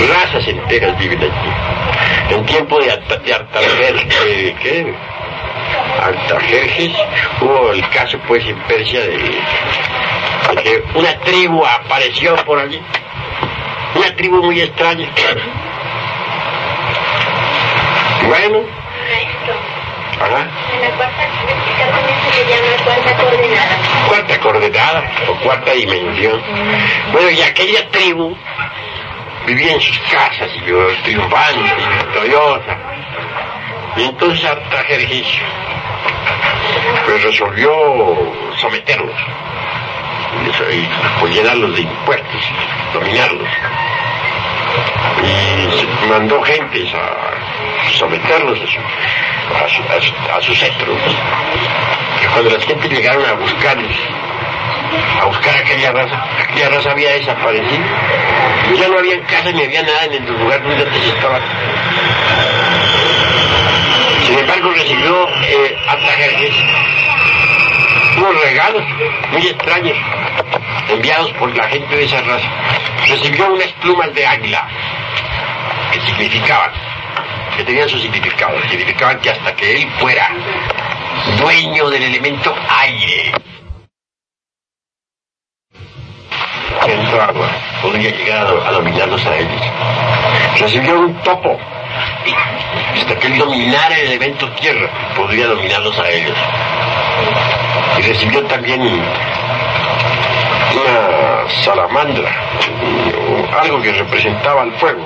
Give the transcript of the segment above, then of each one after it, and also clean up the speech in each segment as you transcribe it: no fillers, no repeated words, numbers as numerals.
razas enteras viven allí. En tiempo de Artajerjes hubo el caso pues en Persia de que una tribu apareció por allí, una tribu muy extraña. Bueno, ajá. En la cuarta también se le llama cuarta coordenada. Cuarta coordenada o cuarta dimensión. Bueno, y aquella tribu vivía en sus casas y triunfante y victoriosa. Y entonces Artajerjes pues resolvió someterlos y pues llenarlos de impuestos, dominarlos. Y mandó gentes a someterlos a su cetro. Y cuando las gentes llegaron a buscar aquella raza había desaparecido. Ya no había casa ni había nada en el lugar donde antes estaban. Sin embargo, recibió Artajerjes unos regalos muy extraños enviados por la gente de esa raza. Recibió unas plumas de águila que tenían su significado, significaban que hasta que él fuera dueño del elemento aire, dentro agua, podría llegar a dominarlos a ellos. Recibió un topo, hasta que él dominara el elemento tierra, podría dominarlos a ellos. Y recibió también una salamandra, algo que representaba el fuego,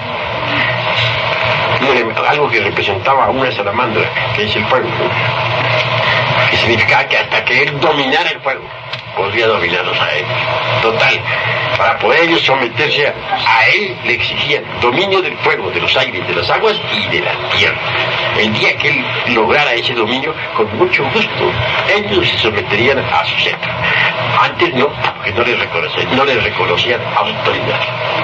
algo que representaba una salamandra, que es el fuego, que significaba que hasta que él dominara el fuego, podría dominarlos a él. Total, para poder ellos someterse a él, le exigían dominio del fuego, de los aires, de las aguas y de la tierra. El día que él lograra ese dominio, con mucho gusto, ellos se someterían a su cetro. Antes no, porque no les reconocían autoridad.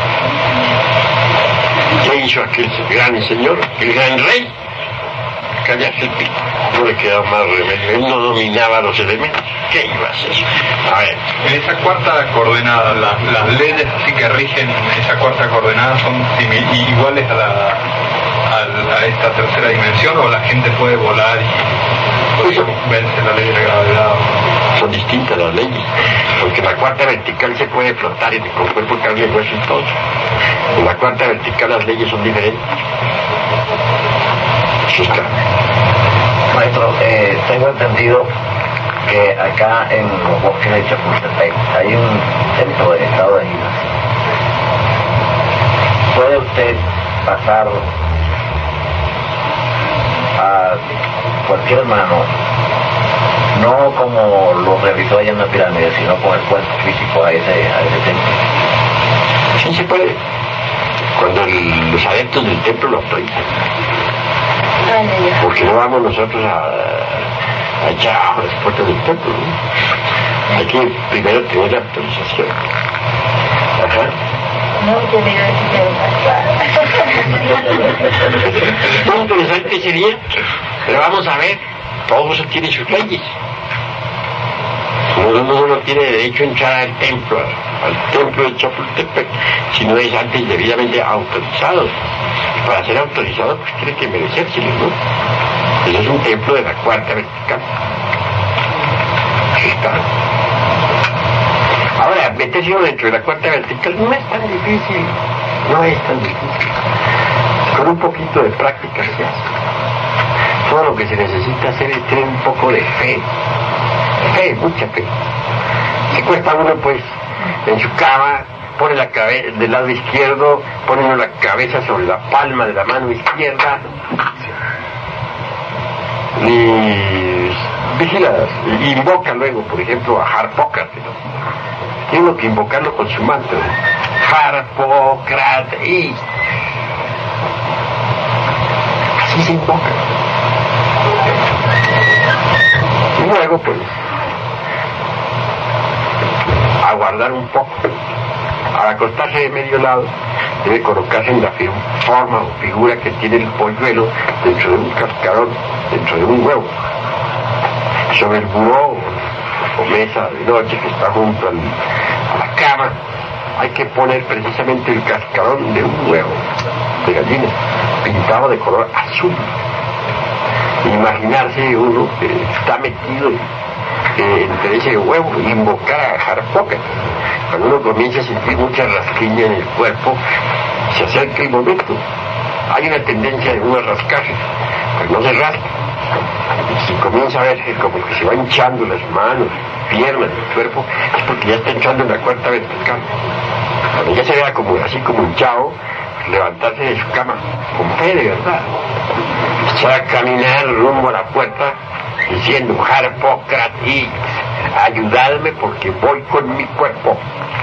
¿Qué hizo aquel gran señor, el gran rey? Callarse el pico. No le quedaba más remedio. Él no dominaba los elementos. ¿Qué iba a hacer? A ver. En esa cuarta coordenada, las leyes así que rigen esa cuarta coordenada son iguales a esta tercera dimensión, o la gente puede volar y vence la ley de la gravedad. Son distintas las leyes, porque en la cuarta vertical se puede flotar con cuerpo, carne, hueso y todo. En la cuarta vertical las leyes son diferentes. Maestro, tengo entendido que acá en los bosques de Chapultepec hay un centro de estado de islas. ¿Puede usted pasar a cualquier mano, no como lo realizó allá en la pirámide, sino con el cuerpo físico a ese templo? Sí se puede, cuando los adeptos del templo lo autorizan. Porque no vamos nosotros allá a las puertas del templo, ¿no? Hay que primero tener la autorización. Ajá. No, yo digo que Muy interesante sería, pero vamos a ver, todo eso tiene sus leyes. Uno no tiene derecho a entrar al templo de Chapultepec, si no es antes debidamente autorizado. Y para ser autorizado, pues tiene que merecérselo, ¿no? Eso es un templo de la cuarta vertical. Ahí está. Ahora, meterse dentro de la cuarta vertical no es tan difícil. No es tan difícil. Con un poquito de práctica se hace. Todo lo que se necesita hacer es tener un poco de fe. Fe, mucha fe. Se cuesta uno pues en su cama, pone la cabeza del lado izquierdo, pone uno la cabeza sobre la palma de la mano izquierda y vigila, invoca luego, por ejemplo, a Harpócrates, ¿no? Tiene uno que invocarlo con su mantra, Harpócrates, y así se invoca. Y luego pues aguardar un poco. Al acostarse de medio lado, debe colocarse en la forma o figura que tiene el polluelo dentro de un cascarón, dentro de un huevo, sobre el buró o mesa de noche que está junto a la cama, hay que poner precisamente el cascarón de un huevo de gallina pintado de color azul. Imaginarse uno que está metido entre ese huevo y invocar a Harpoker. Cuando uno comienza a sentir mucha rasquiña en el cuerpo, se acerca el momento. Hay una tendencia de uno a rascarse, pero no se rasca. Si comienza a ver como que se va hinchando las manos, piernas, el cuerpo, es porque ya está hinchando en la cuarta vertical. Cuando ya se vea como, así como hinchado, levantarse de su cama, con fe de verdad. Echar a caminar rumbo a la puerta, diciendo, Harpócrates, ayudadme porque voy con mi cuerpo.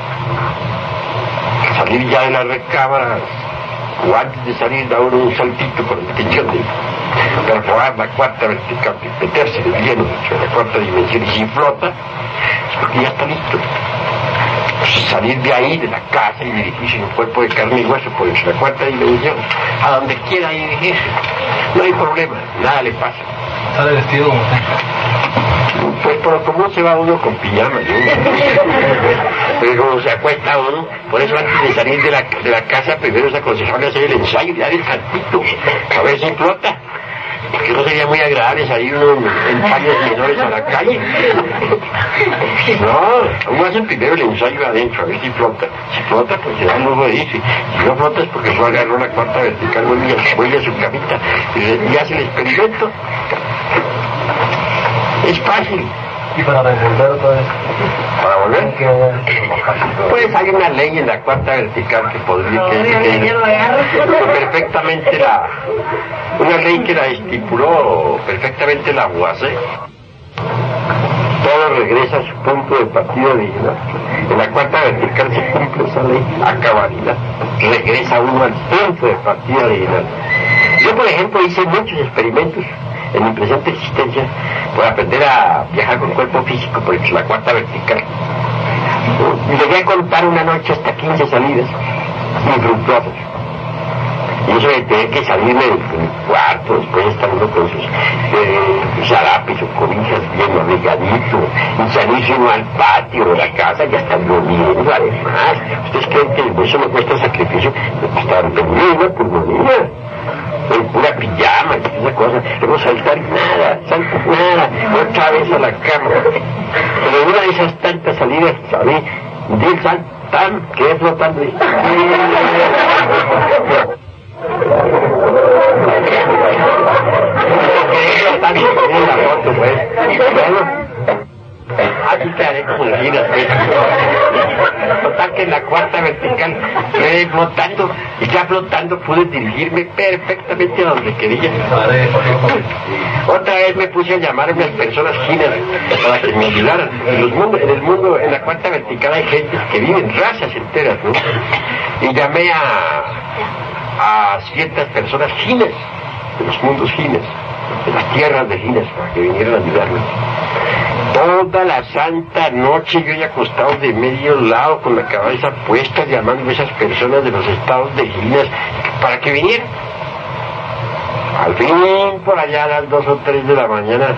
Salir ya de la recámara, o antes de salir da uno un saltito con la intención de perforar la cuarta vertical, meterse de lleno dentro de la cuarta dimensión, y si flota, es porque ya está listo. Salir de ahí, de la casa, y dirigirse en un cuerpo de carne y hueso por la cuarta dimensión, a donde quiera dirigirse. No hay problema, nada le pasa. ¿Sale vestido como usted? Pues por como se va uno con pijama, ¿no? Pero como se acuesta uno, por eso antes de salir de la casa primero es aconsejable hacer el ensayo y dar el saltito, a ver si flota. Porque no sería muy agradable salir uno en paños menores a la calle. No, uno hace primero el ensayo adentro, a ver si flota. Si flota, pues se da el lujo de irse. Si no flota es porque fue a agarrar una cuarta vertical, vuelve a su camita y hace el experimento. Es fácil. ¿Y para resolver otra vez? ¿Para volver? Pues hay una ley en la cuarta vertical que podría perfectamente una ley que la estipuló perfectamente la UASE. Todo regresa a su punto de partida original. En la cuarta vertical se cumple esa ley a cabalidad. Regresa uno al punto de partida original. Yo, por ejemplo, hice muchos experimentos en mi presente existencia por aprender a viajar con cuerpo físico por la cuarta vertical. Llegué a contar una noche hasta 15 salidas infructuosas. Y eso de tener que salirme del cuarto, después estar uno con sus zarapes o cobijas bien abrigaditos, y salirse uno al patio de la casa y hasta lloviendo además. ¿Ustedes creen que eso me cuesta sacrificio? Me cuesta una pulmonía. En pura pijama y esa cosa, luego saltar nada, otra vez a la cama. Pero una de esas tantas salidas, ¿sabes? Del saltán, quedé flotando. Así quedaré como la vida. Total que en la cuarta vertical quedé flotando, y ya flotando pude dirigirme perfectamente a donde quería. Otra vez me puse a llamar a unas personas chinas para que me ayudaran. En la cuarta vertical hay gente que viven razas enteras, ¿no? Y llamé a ciertas personas chinas, de los mundos chinos, de las tierras de Ginas, para que vinieran a ayudarme. Toda la santa noche yo he acostado de medio lado con la cabeza puesta llamando a esas personas de los estados de Ginas para que vinieran. Al fin, por allá a las 2 o 3 de la mañana,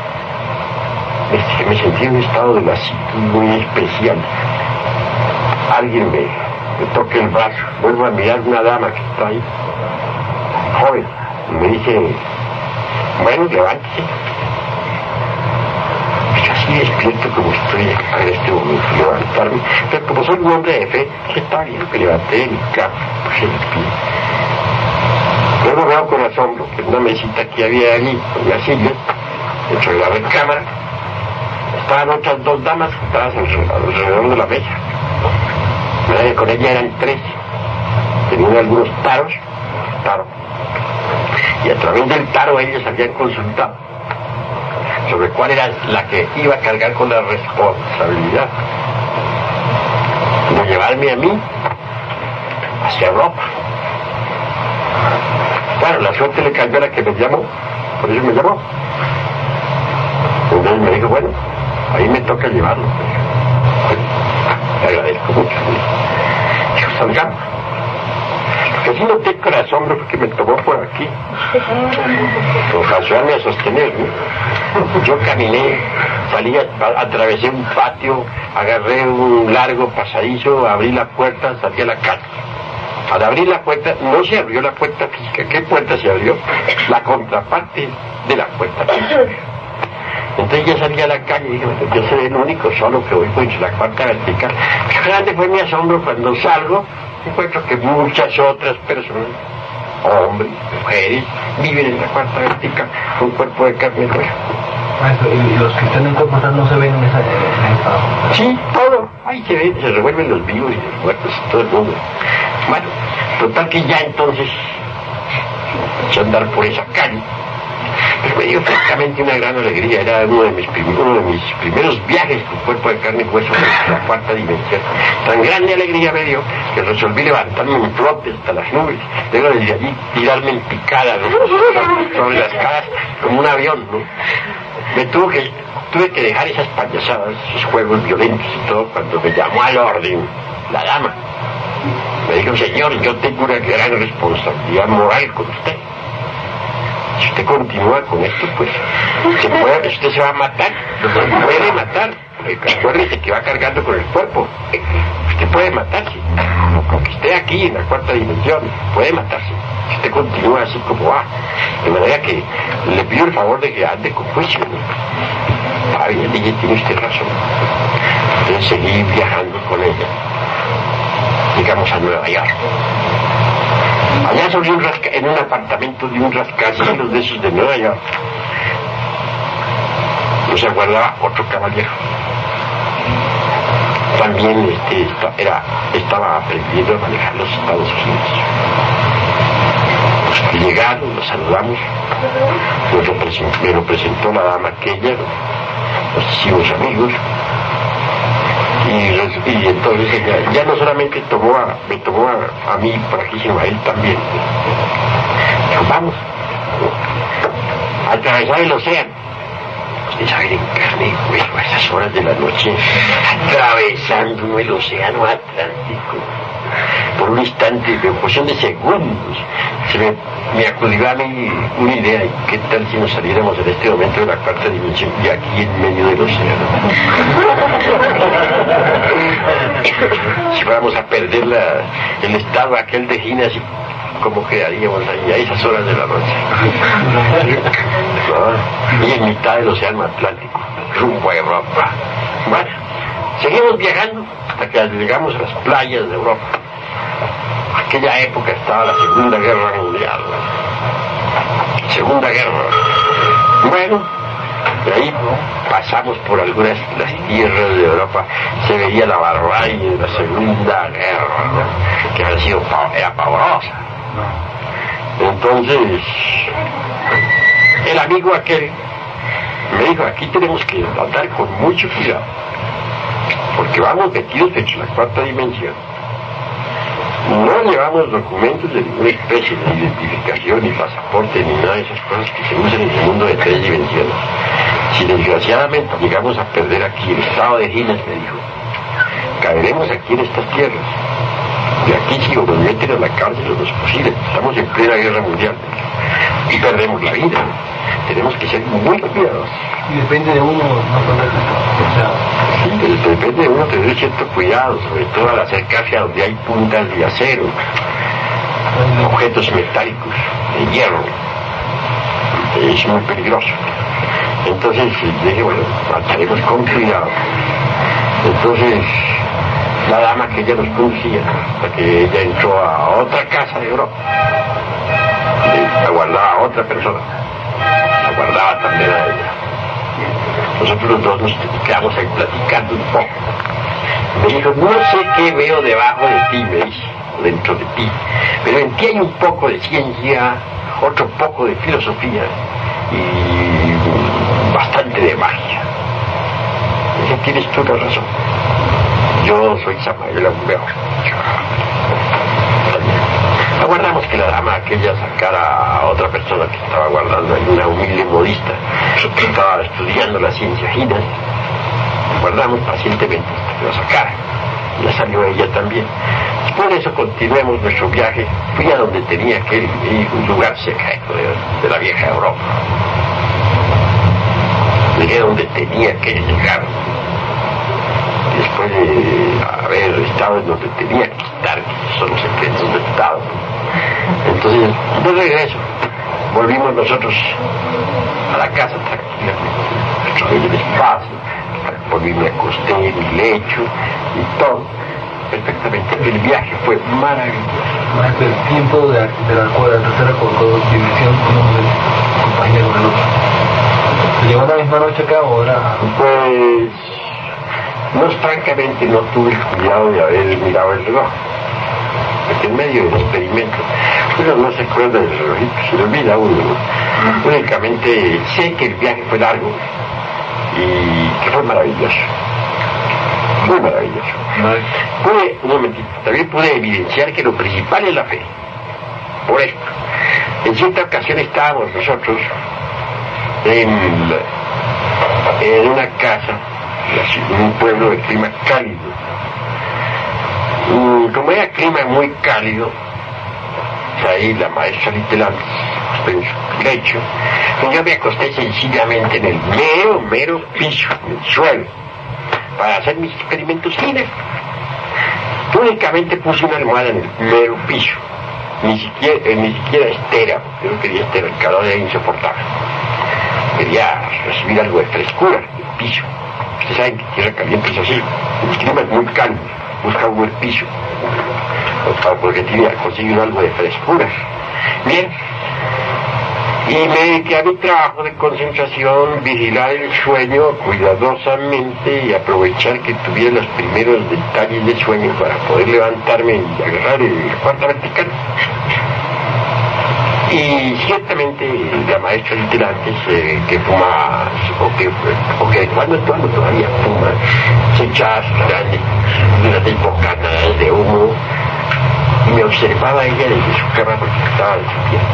me sentí en un estado de lasitud muy especial. Alguien me toca el brazo, vuelvo a mirar una dama que está ahí, joven, y me dice, bueno, levántese. Yo así despierto como estoy en este momento, levantarme, pero como soy un hombre de fe, está bien, que levanté mi cama, puse el pie. Luego veo con asombro que en una mesita que había allí, con una silla, dentro de la recámara, estaban otras 2 damas sentadas alrededor de la mesa. Con ella eran 3, tenían algunos taros, y a través del taro ellos habían consultado sobre cuál era la que iba a cargar con la responsabilidad de llevarme a mí hacia Europa. Bueno, la suerte le cayó a la que me llamó, por eso me llamó. Entonces me dijo, bueno, ahí me toca llevarlo. Bueno, le agradezco mucho. Dijo, salgamos. que sí noté con asombro porque me tomó por aquí, para ayudarme a sostener, ¿no? Yo caminé, salí, atravesé un patio, agarré un largo pasadizo, abrí la puerta, salí a la calle. Al abrir la puerta, no se abrió la puerta física. ¿Qué puerta se abrió? La contraparte de la puerta física. Entonces ya salí a la calle y dije, yo soy el único solo que voy por la cuarta vertical. Qué grande fue mi asombro cuando salgo, encuentro que muchas otras personas, hombres, mujeres, viven en la cuarta vertical con cuerpo de carne y hueso. ¿Y los que están en cuerpo no se ven en esa Sí, todo. Ahí se ven, se revuelven los vivos y los muertos, todo el mundo. Bueno, total que ya entonces, eché a andar por esa calle. Pues me dio francamente una gran alegría. Era uno de mis primeros viajes con cuerpo de carne y hueso en la cuarta dimensión. Tan grande alegría me dio que resolví levantarme en flote hasta las nubes. Luego desde allí tirarme en picada, ¿no? Sobre las caras como un avión, ¿no? Tuve que dejar esas payasadas, esos juegos violentos y todo, cuando me llamó al orden la dama. Me dijo, señor, yo tengo una gran responsabilidad moral con usted. Si usted continúa con esto, pues usted se va a matar, lo puede matar. Acuérdese que va cargando con el cuerpo. Usted puede matarse, aunque esté aquí en la cuarta dimensión, puede matarse. Si usted continúa así como va, de manera que le pido el favor de que ande con juicio, ¿no? Está bien, dije, tiene usted razón. Entonces seguí viajando con ella. Llegamos a Nueva York. Allá sobre en un apartamento de un rascacielos de esos de Nueva York, nos aguardaba otro caballero. También estaba aprendiendo a manejar los Estados Unidos. Llegaron, nos saludamos, me lo presentó la dama aquella, nos hicimos amigos. Y entonces ella ya no solamente me tomó a mí por aquí, sino a él también. Dijo, vamos a atravesar el océano. Ustedes saben, en carne y hueso, a esas horas de la noche, atravesando el océano Atlántico. Por un instante, en cuestión de segundos, me acudió a mí una idea. ¿Y qué tal si nos saliéramos en este momento de la cuarta dimensión y aquí en medio del océano? Si fuéramos a perder el estado aquel de Ginas, ¿cómo quedaríamos ahí a esas horas de la noche? ¿No? Y en mitad del océano Atlántico, rumbo a Europa. Bueno, seguimos viajando hasta que llegamos a las playas de Europa. Aquella época estaba la Segunda Guerra Mundial. Segunda Guerra. Bueno, de ahí pasamos por algunas las tierras de Europa. Se veía la barbarie de la Segunda Guerra, que era pavorosa. Entonces, el amigo aquel me dijo, aquí tenemos que andar con mucho cuidado, porque vamos metidos en la cuarta dimensión. No llevamos documentos de ninguna especie, ni identificación, ni pasaporte, ni nada de esas cosas que se usan en el mundo de 3 dimensiones. Si desgraciadamente llegamos a perder aquí el estado de Ginas, me dijo, caeremos aquí en estas tierras. De aquí si nos meten a la cárcel no es posible. Estamos en plena guerra mundial y perdemos la vida. Tenemos que ser muy cuidadosos. Y depende de uno, sí, depende de uno tener cierto cuidado, sobre todo al acercarse a donde hay puntas de acero, objetos metálicos, de hierro. Es muy peligroso. Entonces dije, bueno, marcharemos con cuidado. Entonces la dama que ella nos conducía, porque ella entró a otra casa de Europa, aguardaba a otra persona, aguardaba también a ella. Nosotros los dos nos quedamos ahí platicando un poco. Me dijo, no sé qué veo debajo de ti, me dice, dentro de ti, pero en ti hay un poco de ciencia, otro poco de filosofía y bastante de magia. Dice, tienes tú la razón. Yo soy Samael Aumbeor. Aguardamos que la dama aquella sacara a otra persona que estaba guardando ahí, una humilde modista que estaba estudiando la ciencia Ginas. Aguardamos pacientemente hasta que lo sacara. ya salió ella también. Por eso continuemos nuestro viaje. Fui a donde tenía que ir, un lugar secreto de la vieja Europa. Llegué donde tenía que llegar. Después de haber estado en donde tenía que estar, que son los secretos del Estado. Entonces, de regreso, volvimos nosotros a la casa tranquilamente, nuestro bello espacio, volví, me acosté en mi lecho y todo. Perfectamente, el viaje fue maravilloso. El tiempo de la tercera dimensión con el compañero del otro. ¿Se llegó la misma noche acá o era...? Pues, no, francamente no tuve el cuidado de haber mirado el reloj, porque en medio del experimento uno no se acuerda del relojito, se le olvida uno, ¿no? Únicamente sé que el viaje fue largo y que fue maravilloso, muy maravilloso. Un momentito, también pude evidenciar que lo principal es la fe. Por esto, en cierta ocasión estábamos nosotros en una casa, en un pueblo de clima cálido. Como era clima muy cálido, ahí la maestra Litelantes en su lecho, yo me acosté sencillamente en el mero piso, en el suelo, para hacer mis experimentos fines. Únicamente puse una almohada en el mero piso, ni siquiera estera, porque no quería estera, el calor era insoportable. Quería recibir algo de frescura del piso. Ustedes saben que tierra caliente es así, el clima es muy cálido, busca un buen piso, porque tiene que conseguir algo de frescura. Bien, y me dediqué a mi trabajo de concentración, vigilar el sueño cuidadosamente y aprovechar que tuviera los primeros detalles de sueño para poder levantarme y agarrar el cuarto vertical. Y ciertamente la maestra Litelantes, que fuma, o que de cuando en cuando todavía fuma, se echaba grandes bocadas de humo, y me observaba ella desde su cama porque estaba de su pie.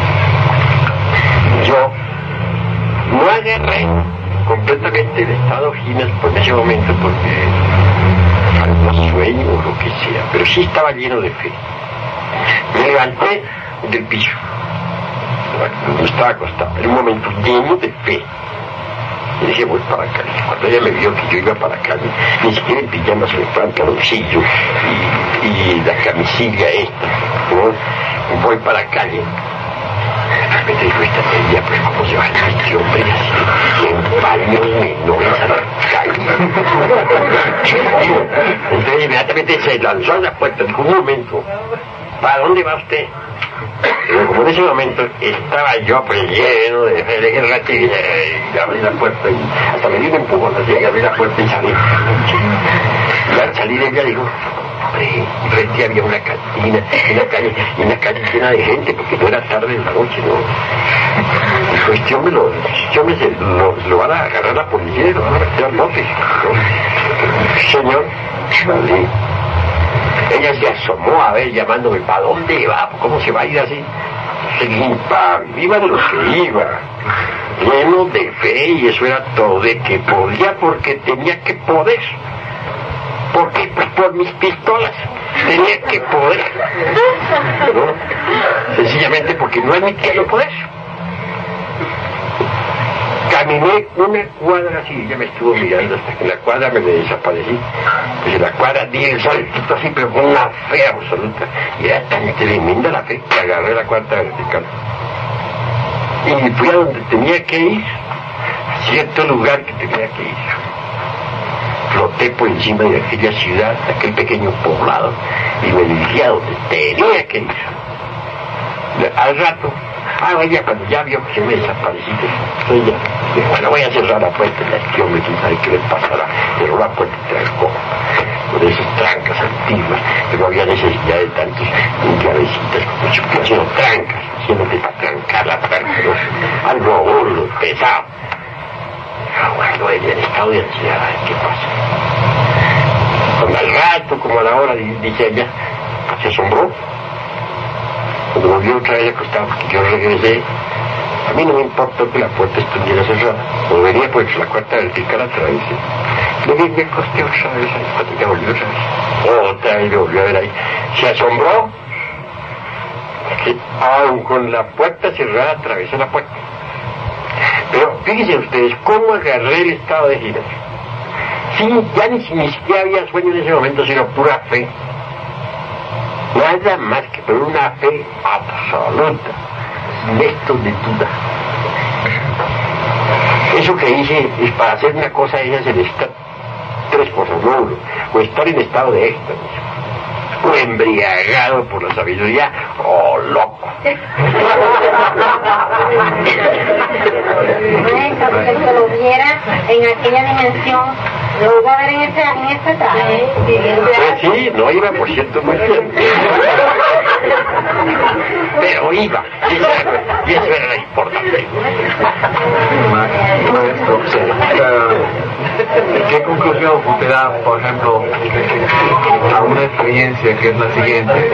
Yo no agarré completamente el estado Ginas por ese momento porque algún sueño o lo que sea, pero sí estaba lleno de fe. Me levanté del piso, no estaba acostado, en un momento lleno de fe. Y dije, voy para Cali. Cuando ella me vio que yo iba para Cali, ni siquiera en pijama, se me fue el pantaloncillo y la camisilla esta, ¿no? Voy para Cali. Me dijo esta teoría, pues cómo se va a este hombre así, en paños menores a la calle. Entonces inmediatamente se lanzó a la puerta, dijo, un momento, ¿para dónde va usted? Pero como en ese momento estaba yo pues lleno de guerra, y abrí la puerta y hasta me dio un empujón, así que abrí la puerta y salí. Y al salir ella dijo, hombre, frente había una cantina, una calle llena de gente, porque no era tarde de la noche, ¿no? Dijo, este hombre lo van a agarrar a la policía y lo van a meter al bote, ¿no? Señor, salí. Ella se asomó a ver, llamándome, ¿para dónde va? ¿Cómo se va a ir así? Iba de lo que iba, lleno de fe, y eso era todo, de que podía porque tenía que poder. ¿Por qué? Pues por mis pistolas, tenía que poder, ¿no? Sencillamente porque no admitía no poder. Caminé una cuadra así, ella me estuvo mirando hasta que en la cuadra me desaparecí. Pues en la cuadra di el saltito así, pero con una fe absoluta. Y era tan tremenda la fe que agarré la cuarta vertical. Y fui a donde tenía que ir, a cierto lugar que tenía que ir. Floté por encima de aquella ciudad, de aquel pequeño poblado, y me dirigí a donde tenía que ir. Al rato, ella cuando ya vio que yo me desaparecí, entonces ya, bueno, voy a cerrar la puerta, ya este hombre, quién sabe qué le pasará, cerró la puerta y trancó, con esas trancas antiguas, que no había necesidad de tantos llavecitas, como si fuera haciendo trancas, haciéndote para trancar la tranca, ¿no? Algo gordo, pesado. Bueno, ella en estado de ansiedad, ¿qué pasa? Cuando al rato, como a la hora, dice ella, se asombró. Cuando volvió otra vez acostado, porque yo regresé, A mí no me importó que la puerta estuviera cerrada. Volvería pues la cuarta vertical a través. Me acosté otra vez ahí, cuando ya volvió otra vez. Otra vez me volvió a ver ahí. Se asombró que aún con la puerta cerrada atravesó la puerta. Pero fíjense ustedes cómo agarré el estado de giras. Sí, ya ni siquiera había sueño en ese momento, sino pura fe. Nada más que por una fe absoluta, esto de duda. Eso que hice es para hacer una cosa, ella se necesita tres cosas, no uno, o estar en estado de éxtasis, o embriagado por la sabiduría, o loco. Porque el que lo viera en aquella dimensión, lo iba a ver en esta traje. Pues sí, no iba, por cierto, muy bien. Pero iba, y eso era lo importante. Maestro, ¿qué conclusión usted da, por ejemplo, a una experiencia que es la siguiente?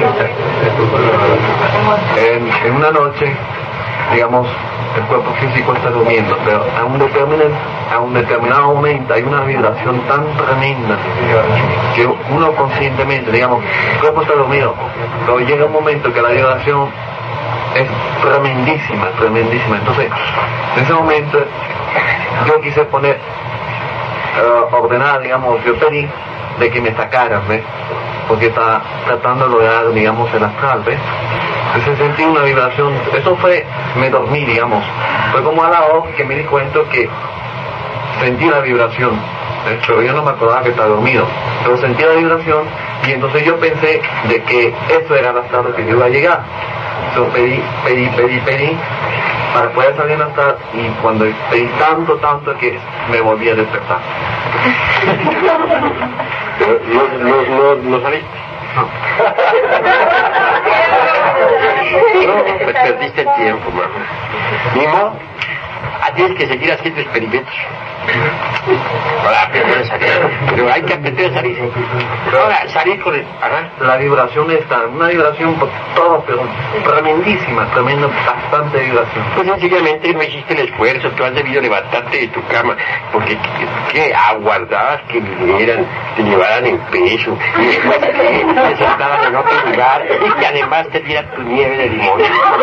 En una noche, digamos, el cuerpo físico está durmiendo, pero a un determinado momento hay una vibración tan tremenda que uno conscientemente, digamos, el cuerpo está dormido, pero llega un momento que la vibración es tremendísima. Entonces, en ese momento, yo quise poner, ordenar, digamos, yo pedí de que me sacaran, ¿ves? Porque está tratando de lograr, digamos, el astral, ¿ves? Entonces sentí una vibración, eso fue, me dormí, digamos, fue como a la hora que me di cuenta que sentí la vibración, pero yo no me acordaba que estaba dormido, pero sentí la vibración y entonces yo pensé de que eso era el astral que yo iba a llegar. Entonces pedí para poder salir al astral, y cuando pedí tanto que me volví a despertar. ¿No saliste? No, pues perdiste el tiempo, mamá. Ni modo, tienes que seguir haciendo experimentos para aprender a salir. Pero hay que aprender a salir. Ahora, salir con el... Ajá. La vibración está, una vibración por todo, pero tremendísima, bastante vibración. Pues sencillamente no hiciste el esfuerzo, tú has debido levantarte de tu cama, porque ¿qué aguardabas que vinieran, te llevaran en peso, y después te sentaran en otro lugar, y que además te dieran tu nieve de limón?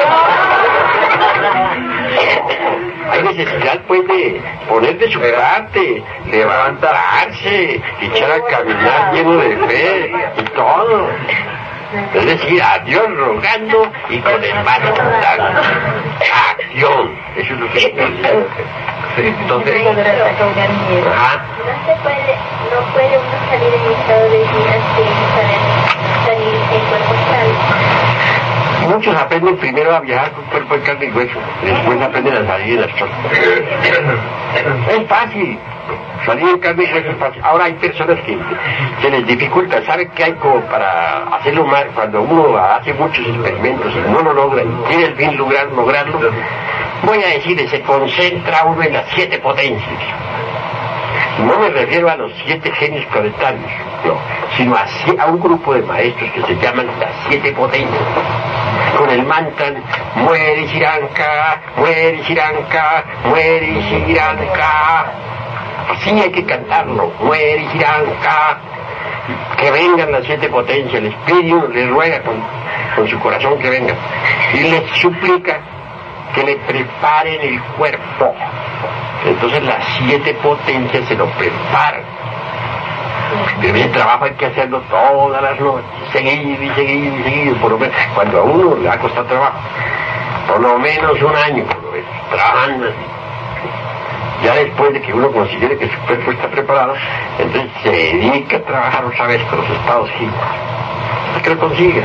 Hay necesidad pues de poner de su parte, levantarse, echar a caminar lleno de fe y todo. Es decir, a Dios rogando y con el mano dando. Acción, eso es lo que se dice. Sí, entonces, ajá. No puede uno salir en estado de vida sin salir en cuerpo astral. Muchos aprenden primero a viajar con cuerpo de carne y hueso, después aprenden a salir del astral. Es fácil, salir en carne y hueso es fácil. Ahora hay personas que se les dificulta, ¿saben qué hay como para hacerlo mal? Cuando uno hace muchos experimentos y no lo logra y tiene el fin lograrlo, voy a decir, se concentra uno en las 7 potencias. No me refiero a los 7 genios planetarios, no, sino a un grupo de maestros que se llaman las 7 potencias. Con el mantra, muere Shiranka, muere Shiranka, muere Shiranka. Así hay que cantarlo, muere Shiranka. Que vengan las 7 potencias, el espíritu le ruega con su corazón que vengan. Y les suplica que le preparen el cuerpo. Entonces las 7 potencias se lo preparan. Pero ese trabajo hay que hacerlo todas las noches, seguido, por lo menos, cuando a uno le va a costar trabajo, por lo menos un año, por lo menos, trabajando así. Ya después de que uno considere que su cuerpo está preparado, entonces se dedica a trabajar otra vez con los estados gímicos, hasta que lo consiga.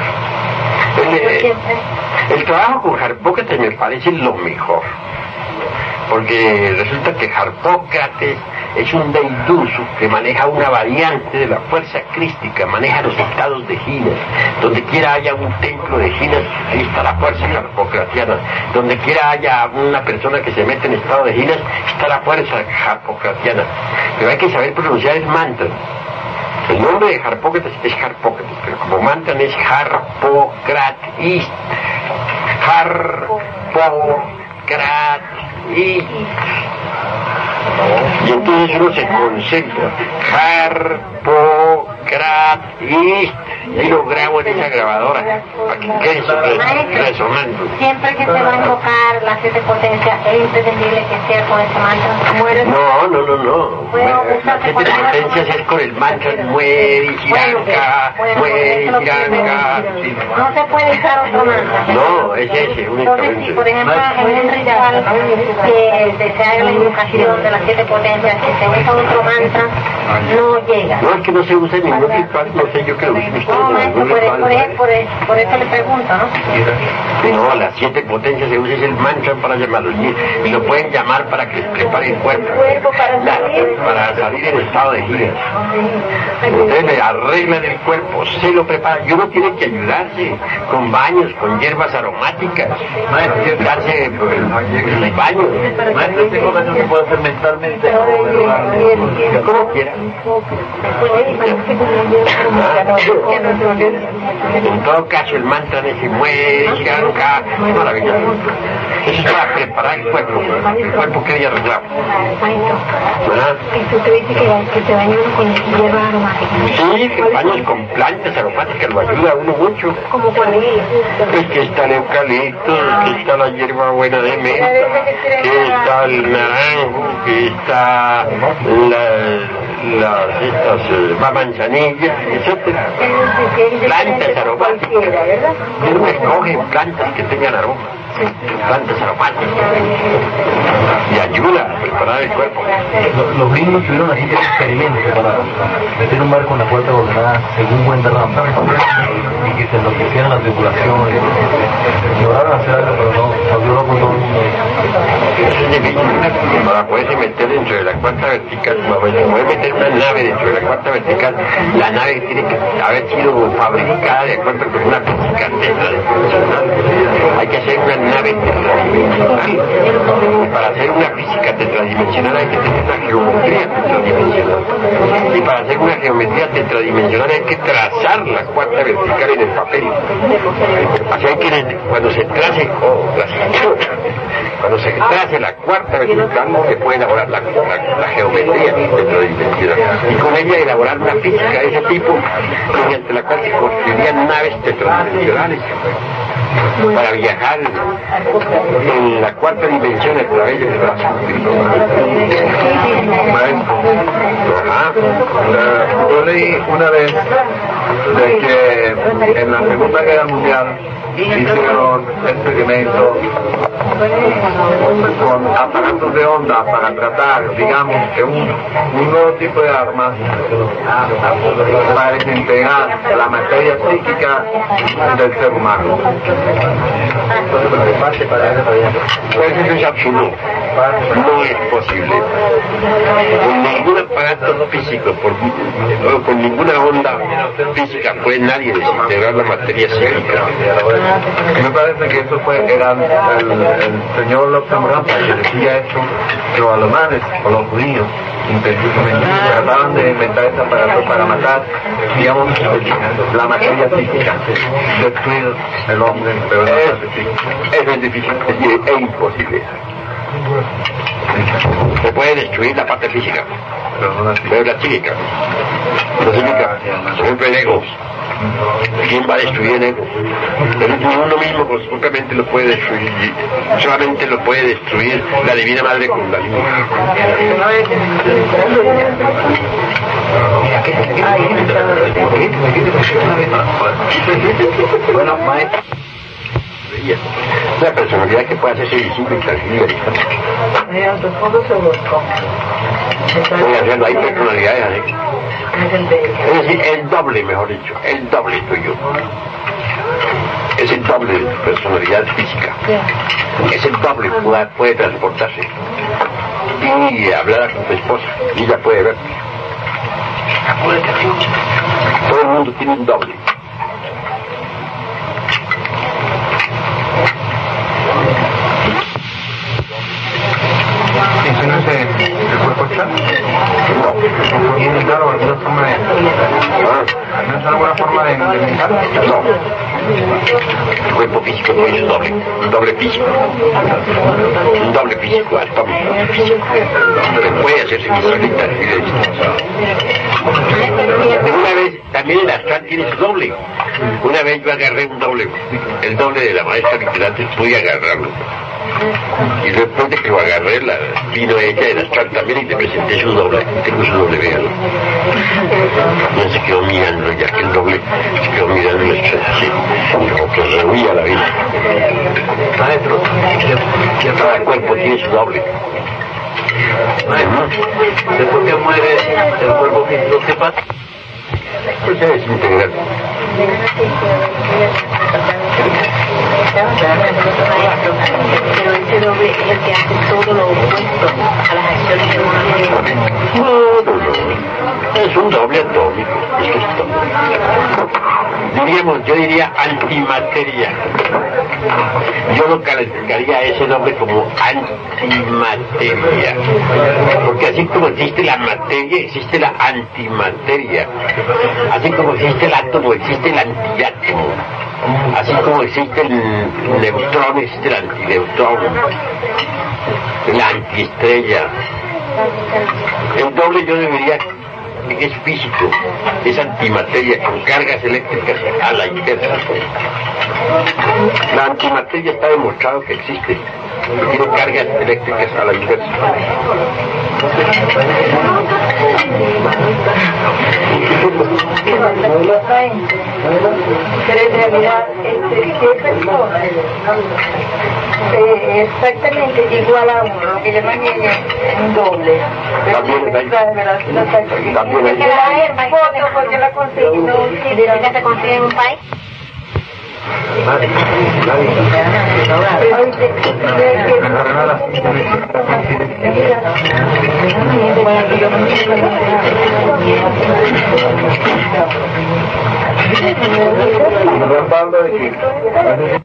El trabajo con Harpócrates me parece lo mejor, porque resulta que Harpócrates es un deiduso que maneja una variante de la fuerza crística, maneja los estados de Ginas. Donde quiera haya un templo de Ginas, ahí está la fuerza harpocratiana. Donde quiera haya una persona que se mete en estado de Ginas, está la fuerza harpocratiana. Pero hay que saber pronunciar el mantra. El nombre de Harpócrates es Harpócrates, pero como mantra es Harpócratis. Y entonces uno se concentra. Carpocratist. Y lo grabo en esa grabadora. Para que quede resonando. Siempre que se va a invocar la 7 potencias, es imprescindible que sea con ese mantra. No. Las 7 potencias es con el mantra muere Shiranka, muere Shiranka. No se puede usar otro mantra. No, es ese, Entonces, si por ejemplo en un ritual que se haga la invocación de las 7 potencias, que se usa otro mantra, no llega. No, es que no se usa ningún ritual, no sé yo que lo use. No, maestro, por eso le pregunto, ¿no? No, las 7 potencias se usa es el mantra para llamarlos. Y lo pueden llamar para que prepare el cuerpo. Para salir en estado de gira. Ustedes le arreglan el cuerpo, se lo preparan. Y uno tiene que ayudarse con baños, con hierbas aromáticas. Darse el baño. Maestro, ¿este cosa no se puede hacer mentalmente? Como quiera. En todo caso, el mantra de se muere, Shiranka, es maravilloso. Eso es para preparar el cuerpo quede arreglado. ¿Y usted dice que se baña uno con hierbas aromáticas? Sí, baños con plantas aromáticas lo ayuda a uno mucho. ¿Como cuál es? Es que está el eucalipto, que está la hierba buena de menta, que está el naranjo, que está la manzanilla, etcétera. Plantas aromáticas. Uno escoge plantas que tengan aroma. Plantas aromáticas. Y ayuda a preparar el cuerpo. Los gringos tuvieron así que experimentos para meter un barco en la puerta ordenada según buen derrame y que se enloquecieran la tripulación y lograron hacer algo, pero no duró con todo el mundo. Eso es difícil. Para poderse meter dentro de la cuarta vertical, para poder meter una nave dentro de la cuarta vertical, la nave tiene que haber sido fabricada de acuerdo con una física tetradimensional. Hay que hacer una nave tetradimensional. Y para hacer una física tetradimensional hay que tener una geometría tetradimensional. Y para hacer una geometría tetradimensional hay que trazar la cuarta vertical en el papel. Así hay que, cuando se trace, cuando se trace la cuarta vertical, se puede elaborar la geometría tetradimensional. Y con ella elaborar una física de ese tipo, mediante la cual se construirían naves tetradimensionales para viajar en la cuarta dimensión a través del brazo. Yo leí una vez de que en la Segunda Guerra Mundial hicieron experimentos con aparatos de onda para tratar, digamos, que un nuevo tipo de armas para desintegrar la materia psíquica del ser humano. Pues eso es absurdo. No es posible. Con ningún aparato físico, con ninguna onda física puede nadie desintegrar la materia psíquica. Me parece que eso era el señor Lopsamrampa que decía eso, que los alemanes o los judíos trataban de inventar ese aparato para matar, digamos, la materia psíquica, destruir el hombre, pero no es eso es difícil, es imposible. Se puede destruir la parte física, pero la psíquica. La psíquica, por ejemplo, el ego. ¿Quién va a destruir el ego? Uno mismo propiamente lo puede destruir, y solamente lo puede destruir la Divina Madre Kundalini. Bueno, maestro, una personalidad que puede hacerse visible y tangible. Hay personalidades así. Es decir, el doble, mejor dicho, el doble tuyo. Es el doble de tu personalidad física. Es el doble, puede transportarse. Y hablar con tu esposa, y ella puede ver. Todo el mundo tiene un doble. ¿Eso no es el cuerpo astral? No. ¿Y claro, alguna forma de... ¿No es alguna forma de mental? No. El cuerpo físico tiene un doble físico. Un doble físico, atómico físico. Que puede hacerse visualista a nivel de distancia. Una vez, también el astral tiene su doble. Una vez yo agarré un doble, el doble de la maestra literante, pude agarrarlo. Y después de que lo agarré, vino ella del astral también y le presenté su doble. Tengo su doble, véalo. No se quedó mirando, ya que el doble se quedó mirando así, como que rehuía la vida. Maestro, Cada cuerpo tiene su doble. después que muere el cuerpo físico, ¿qué pasa? Pues ya es integral. Pero ese doble es el que hace todo lo opuesto a las acciones que uno hace. No. Es un doble atómico. Eso es todo. Diríamos, yo diría antimateria. Yo lo calificaría a ese nombre como antimateria. Porque así como existe la materia, existe la antimateria. Así como existe el átomo, existe el antiátomo. Así como existe el neutrón, existe el antineutrón, la antiestrella. El doble yo diría que es físico, es antimateria con cargas eléctricas a la inversa. La antimateria está demostrado que existe, que tiene cargas eléctricas a la inversa. Pero en realidad, ¿qué persona exactamente igual a uno, lo que llaman ellos un doble? También hay foto porque la conseguí en un sitio. ¿Se consigue en un país? Respaldo de que